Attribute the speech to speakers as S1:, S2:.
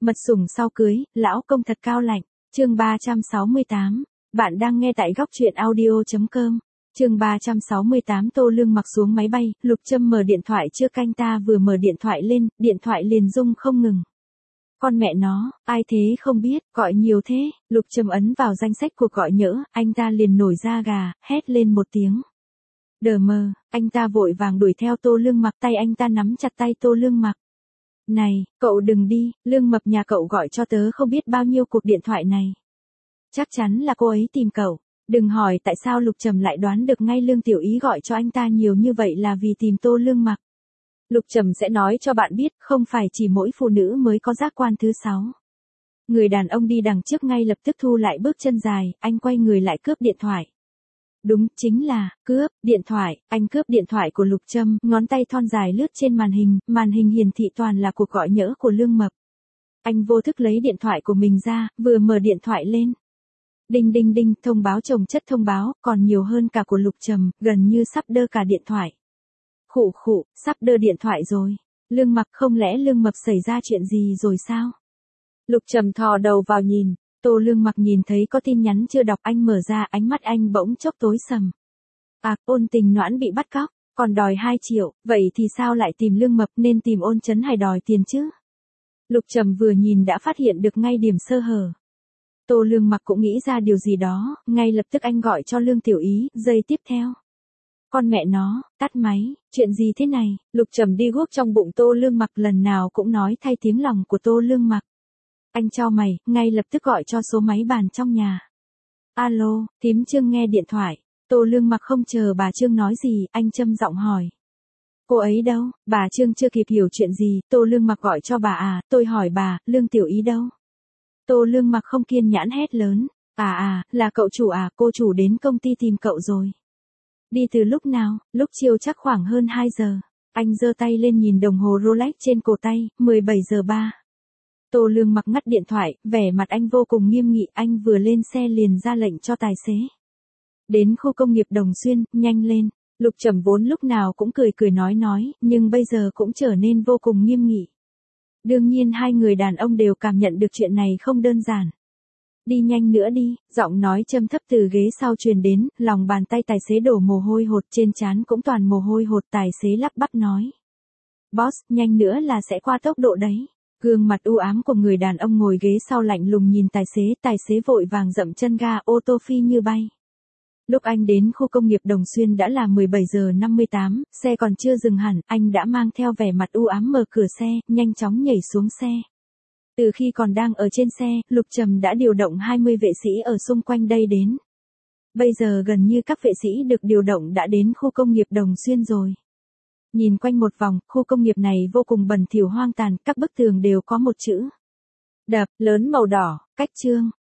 S1: Mật sủng sau cưới, lão công thật cao lạnh. Chương 368. Bạn đang nghe tại góc truyện audio.com. Chương 368 Tô Lương mặc xuống máy bay, Lục Trâm mở điện thoại trước anh ta vừa mở điện thoại lên, điện thoại liền rung không ngừng. Con mẹ nó, ai thế không biết, gọi nhiều thế, Lục Trâm ấn vào danh sách cuộc gọi nhỡ, anh ta liền nổi da gà, hét lên một tiếng. Đờ mờ, anh ta vội vàng đuổi theo Tô Lương Mặc, tay anh ta nắm chặt tay Tô Lương Mặc. Này, cậu đừng đi, Lương Mập nhà cậu gọi cho tớ không biết bao nhiêu cuộc điện thoại này. Chắc chắn là cô ấy tìm cậu. Đừng hỏi tại sao Lục Trầm lại đoán được ngay Lương Tiểu Ý gọi cho anh ta nhiều như vậy là vì tìm Tô Lương Mặc. Lục Trầm sẽ nói cho bạn biết, không phải chỉ mỗi phụ nữ mới có giác quan thứ 6. Người đàn ông đi đằng trước ngay lập tức thu lại bước chân dài, anh quay người lại cướp điện thoại. Đúng, chính là, cướp, điện thoại, anh cướp điện thoại của Lục Trâm, ngón tay thon dài lướt trên màn hình hiển thị toàn là cuộc gọi nhỡ của Lương Mập. Anh vô thức lấy điện thoại của mình ra, vừa mở điện thoại lên. Đinh đinh đinh, thông báo chồng chất thông báo, còn nhiều hơn cả của Lục Trầm, gần như sắp đơ cả điện thoại. Khụ khụ, sắp đơ điện thoại rồi. Lương Mặc, không lẽ Lương Mập xảy ra chuyện gì rồi sao? Lục Trầm thò đầu vào nhìn. Tô Lương Mặc nhìn thấy có tin nhắn chưa đọc, anh mở ra, ánh mắt anh bỗng chốc tối sầm. À, Ôn Tình Noãn bị bắt cóc, còn đòi 2 triệu, vậy thì sao lại tìm Lương Mập, nên tìm Ôn Chấn Hải đòi tiền chứ? Lục Trầm vừa nhìn đã phát hiện được ngay điểm sơ hở. Tô Lương Mặc cũng nghĩ ra điều gì đó, ngay lập tức anh gọi cho Lương Tiểu Ý, giây tiếp theo. Con mẹ nó, tắt máy, chuyện gì thế này? Lục Trầm đi guốc trong bụng Tô Lương Mặc, lần nào cũng nói thay tiếng lòng của Tô Lương Mặc. Anh chau mày, ngay lập tức gọi cho số máy bàn trong nhà. Alo, thím Trương nghe điện thoại. Tô Lương Mặc không chờ bà Trương nói gì, anh châm giọng hỏi. Cô ấy đâu? Bà Trương chưa kịp hiểu chuyện gì, Tô Lương Mặc gọi cho bà à, tôi hỏi bà, Lương Tiểu Ý đâu? Tô Lương Mặc không kiên nhẫn hét lớn. Là cậu chủ à, cô chủ đến công ty tìm cậu rồi. Đi từ lúc nào? Lúc chiều chắc khoảng hơn 2 giờ. Anh giơ tay lên nhìn đồng hồ Rolex trên cổ tay, 17 giờ 3. Tô Lương Mặc ngắt điện thoại, vẻ mặt anh vô cùng nghiêm nghị, anh vừa lên xe liền ra lệnh cho tài xế. Đến khu công nghiệp Đồng Xuyên, nhanh lên. Lục Trầm vốn lúc nào cũng cười nói, nhưng bây giờ cũng trở nên vô cùng nghiêm nghị. Đương nhiên hai người đàn ông đều cảm nhận được chuyện này không đơn giản. Đi nhanh nữa đi, giọng nói trầm thấp từ ghế sau truyền đến, lòng bàn tay tài xế đổ mồ hôi hột, trên trán cũng toàn mồ hôi hột, tài xế lắp bắp nói. Boss, nhanh nữa là sẽ qua tốc độ đấy. Gương mặt u ám của người đàn ông ngồi ghế sau lạnh lùng nhìn tài xế vội vàng dậm chân ga, ô tô phi như bay. Lúc anh đến khu công nghiệp Đồng Xuyên đã là 17 giờ 58, xe còn chưa dừng hẳn, anh đã mang theo vẻ mặt u ám mở cửa xe, nhanh chóng nhảy xuống xe. Từ khi còn đang ở trên xe, Lục Trầm đã điều động 20 vệ sĩ ở xung quanh đây đến. Bây giờ gần như các vệ sĩ được điều động đã đến khu công nghiệp Đồng Xuyên rồi. Nhìn quanh một vòng, khu công nghiệp này vô cùng bẩn thỉu hoang tàn, các bức tường đều có một chữ đập lớn màu đỏ, cách Trương.